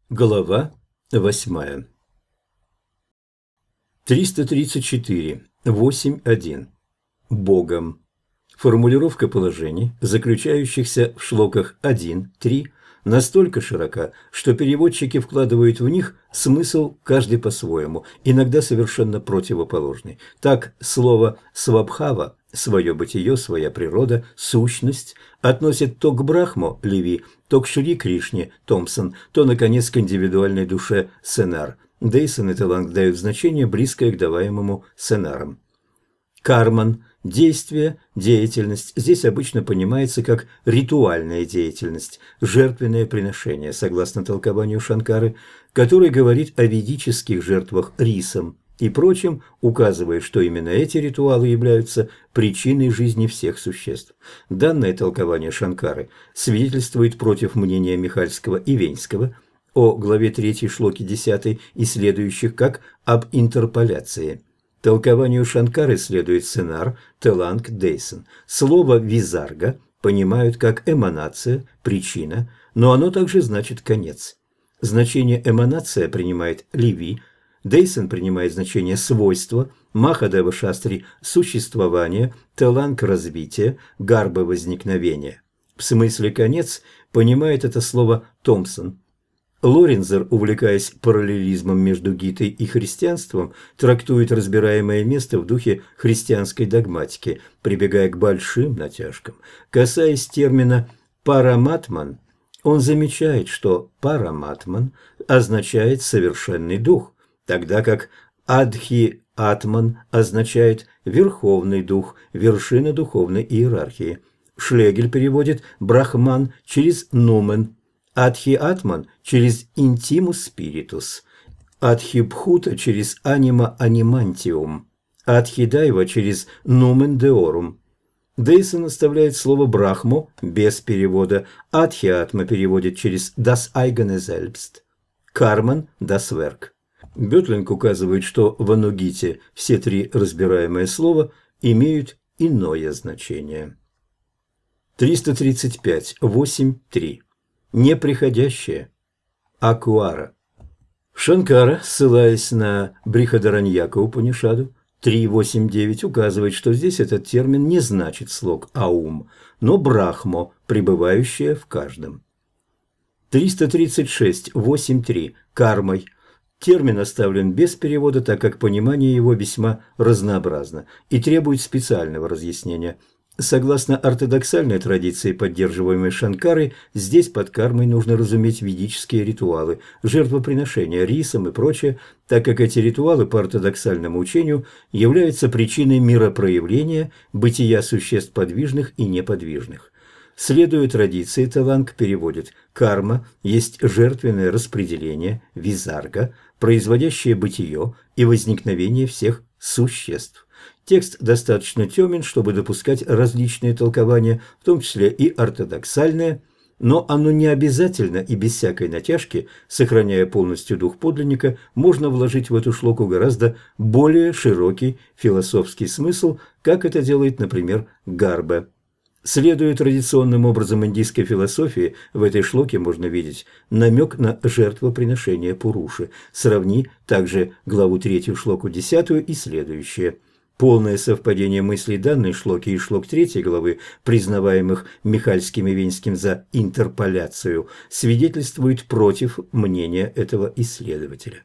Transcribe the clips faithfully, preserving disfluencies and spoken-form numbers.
Глава восьмая. триста тридцать четыре. восемь один. Богом. Формулировка положений, заключающихся в шлоках один три, настолько широка, что переводчики вкладывают в них смысл каждый по-своему, иногда совершенно противоположный. Так, слово «свабхава» – свое бытие, своя природа, сущность – относит то к Брахмо, Леви, то к Шри Кришне, Томпсон, то, наконец, к индивидуальной душе, Сенар. Дейсон и Таланг дают значение, близкое к даваемому Сенарам. Карман – действие, деятельность. Здесь обычно понимается как ритуальная деятельность, жертвенное приношение, согласно толкованию Шанкары, который говорит о ведических жертвах рисом и прочем, указывая, что именно эти ритуалы являются причиной жизни всех существ. Данное толкование Шанкары свидетельствует против мнения Михальского и Венского о главе третьей шлоки десятой и следующих как об интерполяции. Толкованию Шанкары следует Сенар, Теланг, Дейсон. Слово «визарга» понимают как эманация, причина, но оно также значит конец. Значение эманация принимает Леви, Дейсон принимает значение свойства, Махадева Шастри – существование, Теланг – развитие, Гарба – возникновение. В смысле «конец» понимает это слово Томпсон. Лорензер, увлекаясь параллелизмом между Гитой и христианством, трактует разбираемое место в духе христианской догматики, прибегая к большим натяжкам. Касаясь термина «параматман», он замечает, что «параматман» означает «совершенный дух», тогда как «адхи-атман» означает «верховный дух», вершина духовной иерархии. Шлегель переводит «брахман» через «нумен», Адхи-атман через интимус спиритус, адхи-бхута через анима анимантиум, адхи-дайва через нумен деорум. Дейсон оставляет слово брахмо без перевода, адхи-атма переводит через das eigene selbst, карман das Werk. Бётлинг указывает, что в Анугите все три разбираемые слова имеют иное значение. триста тридцать пять. восемь три. Неприходящее. Акуара. Шанкара, ссылаясь на Брихадараньяка Упанишаду три восемь девять, указывает, что здесь этот термин не значит слог «аум», но «брахмо», пребывающее в каждом. триста тридцать шесть. восемь три. Кармой. Термин оставлен без перевода, так как понимание его весьма разнообразно и требует специального разъяснения. Согласно ортодоксальной традиции, поддерживаемой Шанкарой, здесь под кармой нужно разуметь ведические ритуалы, жертвоприношения рисом и прочее, так как эти ритуалы по ортодоксальному учению являются причиной миропроявления, бытия существ подвижных и неподвижных. Следуя традиции, Таланг переводит «карма» есть жертвенное распределение, визарга, производящее бытие и возникновение всех существ. Текст достаточно темен, чтобы допускать различные толкования, в том числе и ортодоксальные, но оно не обязательно и без всякой натяжки, сохраняя полностью дух подлинника, можно вложить в эту шлоку гораздо более широкий философский смысл, как это делает, например, Гарбе. Следуя традиционным образом индийской философии, в этой шлоке можно видеть намек на жертвоприношение Пуруши. Сравни также главу третью, шлоку десятую и следующее. Полное совпадение мыслей данной шлоки и шлок третьей главы, признаваемых Михальским и Венским за интерполяцию, свидетельствует против мнения этого исследователя.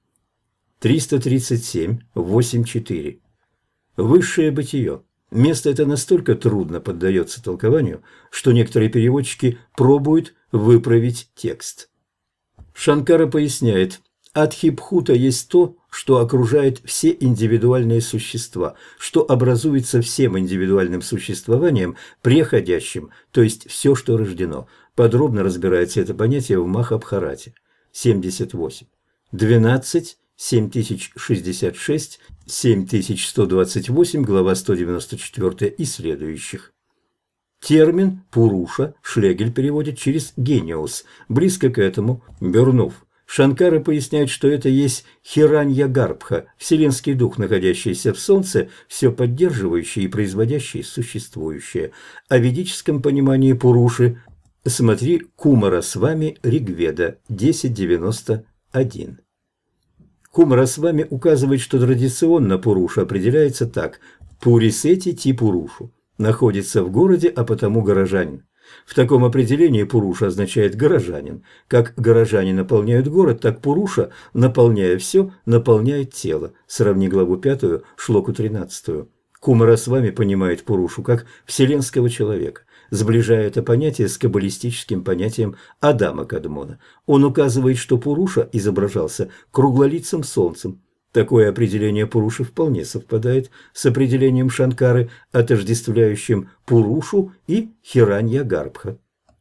триста тридцать семь. восемь четыре. Высшее бытие. Место это настолько трудно поддается толкованию, что некоторые переводчики пробуют выправить текст. Шанкара поясняет, Адхибхута есть то, что окружает все индивидуальные существа, что образуется всем индивидуальным существованием, преходящим, то есть все, что рождено. Подробно разбирается это понятие в Махабхарате. семьдесят восемь. двенадцать. семь тысяч шестьдесят шесть, семь тысяч сто двадцать восемь, глава сто девяносто четыре и следующих. Термин «пуруша» Шлегель переводит через «гениус», близко к этому Бернов. Шанкара поясняет, что это есть Хиранья-гарбха, вселенский дух, находящийся в Солнце, все поддерживающий и производящий существующее. О ведическом понимании Пуруши Смотри Кумарасвами Ригведа десять девяносто один. Кумарасвами указывает, что традиционно Пуруша определяется так: Пурисети ти Пурушу, находится в городе, а потому горожанин. В таком определении Пуруша означает горожанин. Как горожане наполняют город, так Пуруша, наполняя все, наполняет тело. Сравни главу пятую, шлоку тринадцатую. Кумарасвами понимает Пурушу как вселенского человека, сближая это понятие с каббалистическим понятием Адама Кадмона. Он указывает, что Пуруша изображался круглолицым солнцем. Такое определение Пуруши вполне совпадает с определением Шанкары, отождествляющим Пурушу и Хиранья-Гарбха.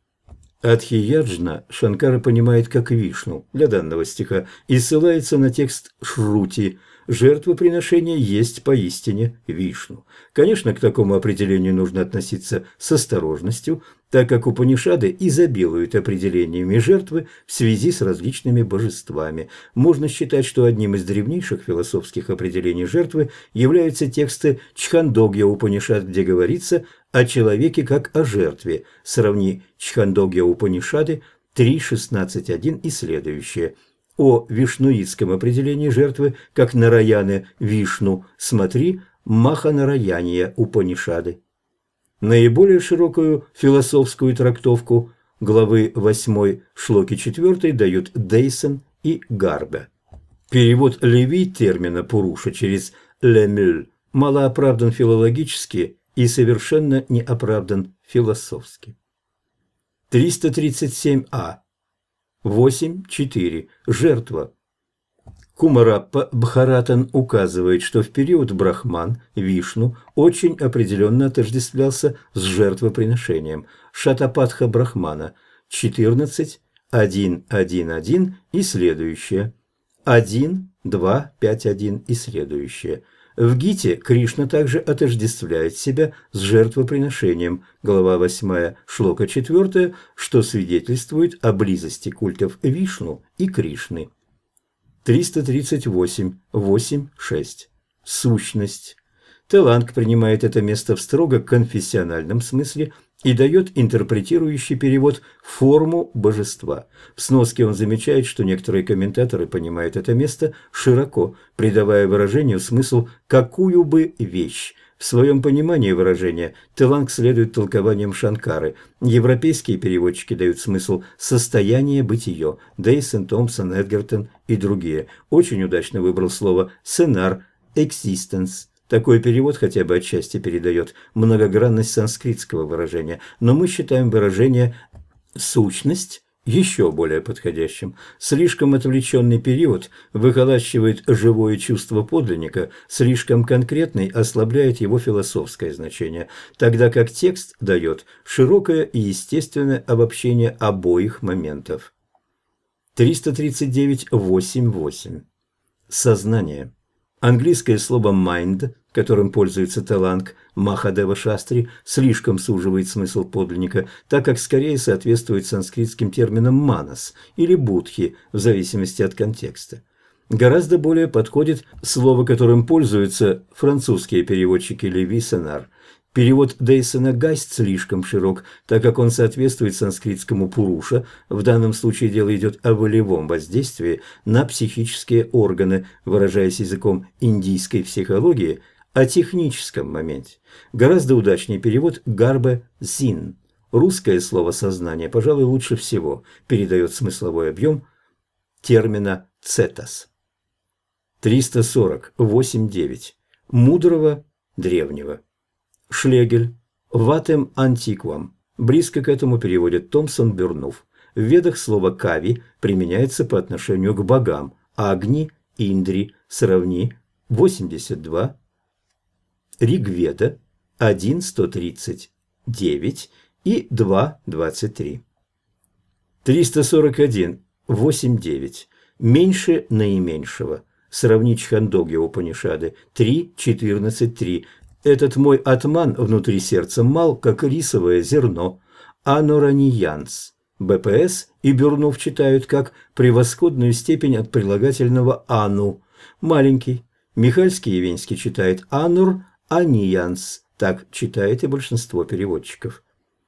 Адхияджна Шанкара понимает как Вишну для данного стиха и ссылается на текст Шрути: «Жертвоприношение есть поистине Вишну». Конечно, к такому определению нужно относиться с осторожностью, так как Упанишады изобилуют определениями жертвы в связи с различными божествами. Можно считать, что одним из древнейших философских определений жертвы являются тексты Чхандогья Упанишад, где говорится о человеке как о жертве. Сравни Чхандогья Упанишады три шестнадцать один и следующее. О вишнуитском определении жертвы как Нараяны Вишну смотри Маханараяния Упанишады. Наиболее широкую философскую трактовку главы восьмой шлоки четвёртой дают Дейсон и Гарбе. Перевод Леви термина Пуруша через Лемюль малооправдан филологически и совершенно неоправдан философски. триста тридцать семь а. восемь четыре. Жертва. Кумараппа Бхаратан указывает, что в период Брахман Вишну очень определенно отождествлялся с жертвоприношением. Шатапатха Брахмана четырнадцать один один один и следующее. один два пять один и следующее. В Гите Кришна также отождествляет себя с жертвоприношением, глава восьмая, шлока четвёртая, что свидетельствует о близости культов Вишну и Кришны. триста тридцать восемь восемь шесть. Сущность. Теланг принимает это место в строго конфессиональном смысле и дает интерпретирующий перевод форму божества. В сноске он замечает, что некоторые комментаторы понимают это место широко, придавая выражению смысл «какую бы вещь». В своем понимании выражения Теланг следует толкованиям Шанкары. Европейские переводчики дают смысл «состояние бытие». Дейсон, Томпсон, Эдгертон и другие. Очень удачно выбрал слово «сценар», «existence». Такой перевод хотя бы отчасти передает многогранность санскритского выражения, но мы считаем выражение «сущность» еще более подходящим. Слишком отвлеченный период выхолащивает живое чувство подлинника, слишком конкретный ослабляет его философское значение, тогда как текст дает широкое и естественное обобщение обоих моментов. триста тридцать девять восемь восемь. Сознание. Английское слово «mind», которым пользуется Теланг Махадева Шастри, слишком суживает смысл подлинника, так как скорее соответствует санскритским терминам «манас» или «будхи», в зависимости от контекста. Гораздо более подходит слово, которым пользуются французские переводчики Леви Сенар. Перевод Дейсона Гайст слишком широк, так как он соответствует санскритскому «пуруша». В данном случае дело идет о волевом воздействии на психические органы, выражаясь языком индийской психологии, о техническом моменте. Гораздо удачнее перевод Гарбе Зин. Русское слово «сознание», пожалуй, лучше всего передает смысловой объем термина «цетос». триста сорок восемь девять. Мудрого древнего. Шлегель. Ватем антиквам. Близко к этому переводит Томпсон Бюрнув. В Ведах слово «кави» применяется по отношению к богам. Агни, Индри, сравни восемьдесят два. Ригведа один сто тридцать девять и два двадцать три. триста сорок один восемь девять. Меньше наименьшего. Сравни Чхандогья Упанишады три четырнадцать три. Этот мой атман внутри сердца мал, как рисовое зерно. Анораньянс. БПС и Бюрнув читают как превосходную степень от прилагательного «ану». Маленький. Михальский и Венский читает «анур», «аниянс». Так читает и большинство переводчиков.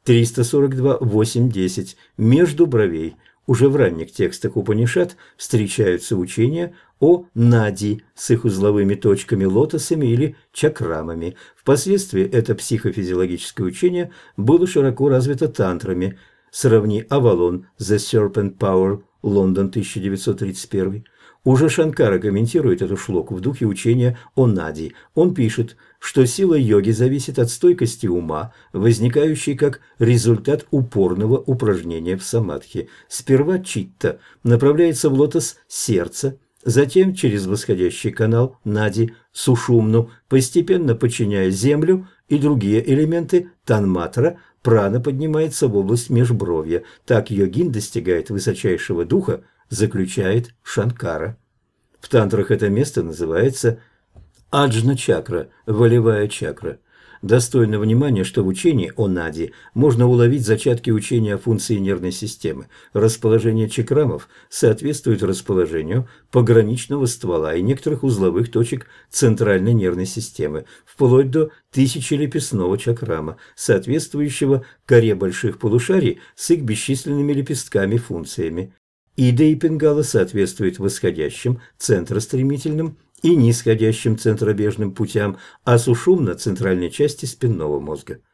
триста сорок два восемь десять. Между бровей. Уже в ранних текстах Упанишад встречаются учения о нади с их узловыми точками, лотосами или чакрамами. Впоследствии это психофизиологическое учение было широко развито тантрами. Сравни Авалон, The Serpent Power, Лондон, тысяча девятьсот тридцать первый. Уже Шанкара комментирует эту шлоку в духе учения о нади. Он пишет, что сила йоги зависит от стойкости ума, возникающей как результат упорного упражнения в самадхи. Сперва читта направляется в лотос сердца, затем через восходящий канал нади сушумну, постепенно подчиняя землю и другие элементы танматра, прана поднимается в область межбровья. Так йогин достигает высочайшего духа, заключает Шанкара. В тантрах это место называется аджна-чакра, волевая чакра. Достойно внимания, что в учении о нади можно уловить зачатки учения о функции нервной системы. Расположение чакрамов соответствует расположению пограничного ствола и некоторых узловых точек центральной нервной системы, вплоть до тысячелепестного чакрама, соответствующего коре больших полушарий с их бесчисленными лепестками-функциями. Ида и пингала соответствуют восходящим центростремительным и нисходящим центробежным путям, а сушумна – центральной части спинного мозга.